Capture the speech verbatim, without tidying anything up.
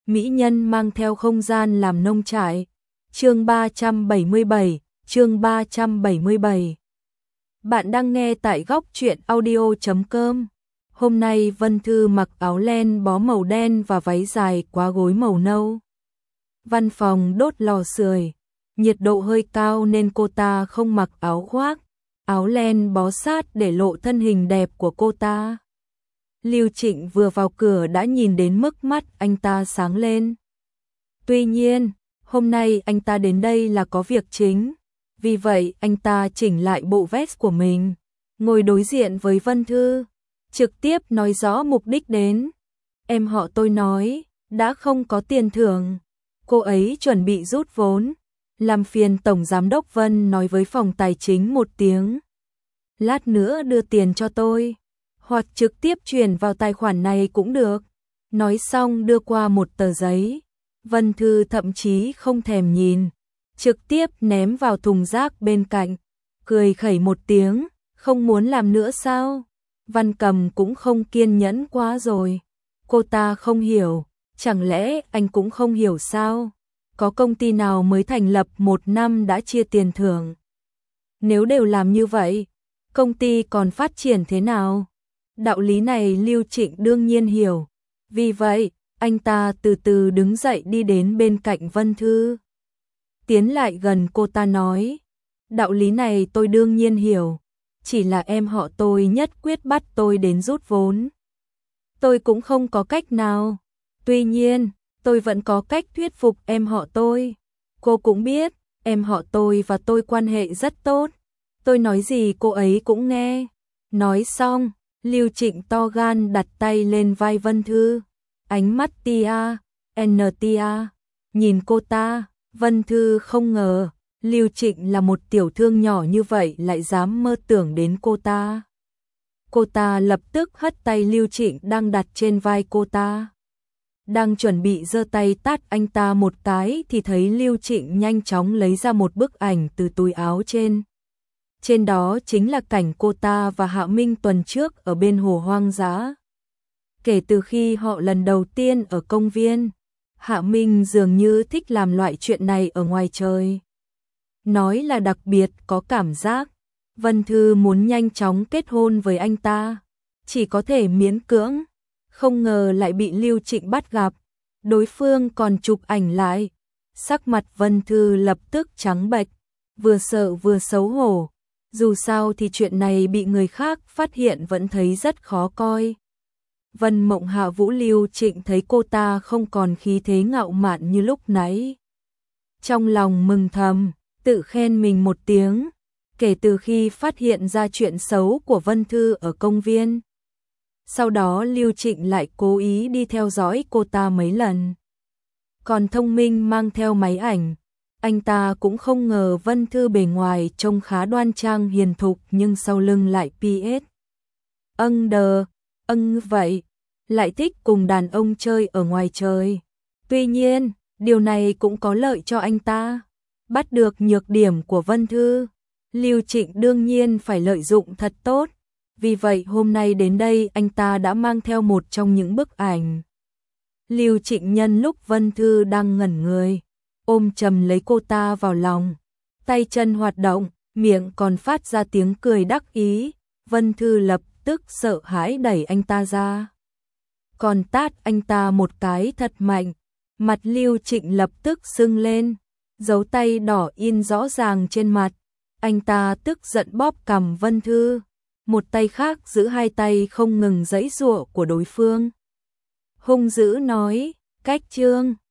mỹ nhân mang theo không gian làm nông trại. Chương ba trăm bảy mươi bảy, chương ba trăm bảy mươi bảy. Bạn đang nghe tại góc truyện audio chấm com. Hôm nay Vân Thư mặc áo len bó màu đen và váy dài quá gối màu nâu. Văn phòng đốt lò sưởi, nhiệt độ hơi cao nên cô ta không mặc áo khoác, áo len bó sát để lộ thân hình đẹp của cô ta. Lưu Trịnh vừa vào cửa đã nhìn đến mức mắt anh ta sáng lên. Tuy nhiên, hôm nay anh ta đến đây là có việc chính, vì vậy anh ta chỉnh lại bộ vest của mình, ngồi đối diện với Vân Thư, trực tiếp nói rõ mục đích đến. Em họ tôi nói, đã không có tiền thưởng, cô ấy chuẩn bị rút vốn, làm phiền Tổng Giám đốc Vân nói với phòng tài chính một tiếng. Lát nữa đưa tiền cho tôi, hoặc trực tiếp chuyển vào tài khoản này cũng được. Nói xong đưa qua một tờ giấy, Vân Thư thậm chí không thèm nhìn, trực tiếp ném vào thùng rác bên cạnh, cười khẩy một tiếng, không muốn làm nữa sao? Văn Cầm cũng không kiên nhẫn quá rồi. Cô ta không hiểu, chẳng lẽ anh cũng không hiểu sao? Có công ty nào mới thành lập một năm đã chia tiền thưởng? Nếu đều làm như vậy, công ty còn phát triển thế nào? Đạo lý này Lưu Trịnh đương nhiên hiểu. Vì vậy, anh ta từ từ đứng dậy đi đến bên cạnh Vân Thư. Tiến lại gần cô ta nói, đạo lý này tôi đương nhiên hiểu, chỉ là em họ tôi nhất quyết bắt tôi đến rút vốn. Tôi cũng không có cách nào, tuy nhiên, tôi vẫn có cách thuyết phục em họ tôi. Cô cũng biết, em họ tôi và tôi quan hệ rất tốt, tôi nói gì cô ấy cũng nghe. Nói xong, Lưu Trịnh to gan đặt tay lên vai Vân Thư, ánh mắt tia, n tia, nhìn cô ta. Vân Thư không ngờ, Lưu Trịnh là một tiểu thương nhỏ như vậy lại dám mơ tưởng đến cô ta. Cô ta lập tức hất tay Lưu Trịnh đang đặt trên vai cô ta. Đang chuẩn bị giơ tay tát anh ta một cái thì thấy Lưu Trịnh nhanh chóng lấy ra một bức ảnh từ túi áo trên. Trên đó chính là cảnh cô ta và Hạ Minh tuần trước ở bên hồ hoang dã. Kể từ khi họ lần đầu tiên ở công viên, Hạ Minh dường như thích làm loại chuyện này ở ngoài trời. Nói là đặc biệt có cảm giác, Vân Thư muốn nhanh chóng kết hôn với anh ta, chỉ có thể miễn cưỡng, không ngờ lại bị Lưu Trịnh bắt gặp, đối phương còn chụp ảnh lại. Sắc mặt Vân Thư lập tức trắng bệch, vừa sợ vừa xấu hổ, dù sao thì chuyện này bị người khác phát hiện vẫn thấy rất khó coi. Vân Mộng hạ vũ Lưu Trịnh thấy cô ta không còn khí thế ngạo mạn như lúc nãy. Trong lòng mừng thầm, tự khen mình một tiếng, kể từ khi phát hiện ra chuyện xấu của Vân Thư ở công viên. Sau đó Lưu Trịnh lại cố ý đi theo dõi cô ta mấy lần. Còn Thông Minh mang theo máy ảnh, anh ta cũng không ngờ Vân Thư bề ngoài trông khá đoan trang hiền thục nhưng sau lưng lại pê ét. Âng đờ, âng vậy, lại thích cùng đàn ông chơi ở ngoài trời. Tuy nhiên, điều này cũng có lợi cho anh ta. Bắt được nhược điểm của Vân Thư, Lưu Trịnh đương nhiên phải lợi dụng thật tốt. Vì vậy hôm nay đến đây anh ta đã mang theo một trong những bức ảnh. Lưu Trịnh nhân lúc Vân Thư đang ngẩn người, ôm chầm lấy cô ta vào lòng, tay chân hoạt động, miệng còn phát ra tiếng cười đắc ý. Vân Thư lập tức sợ hãi đẩy anh ta ra, còn tát anh ta một cái thật mạnh. Mặt Lưu Trịnh lập tức sưng lên, dấu tay đỏ in rõ ràng trên mặt. Anh ta tức giận bóp cằm Vân Thư, một tay khác giữ hai tay không ngừng giãy giụa của đối phương. Hung dữ nói, cách trương,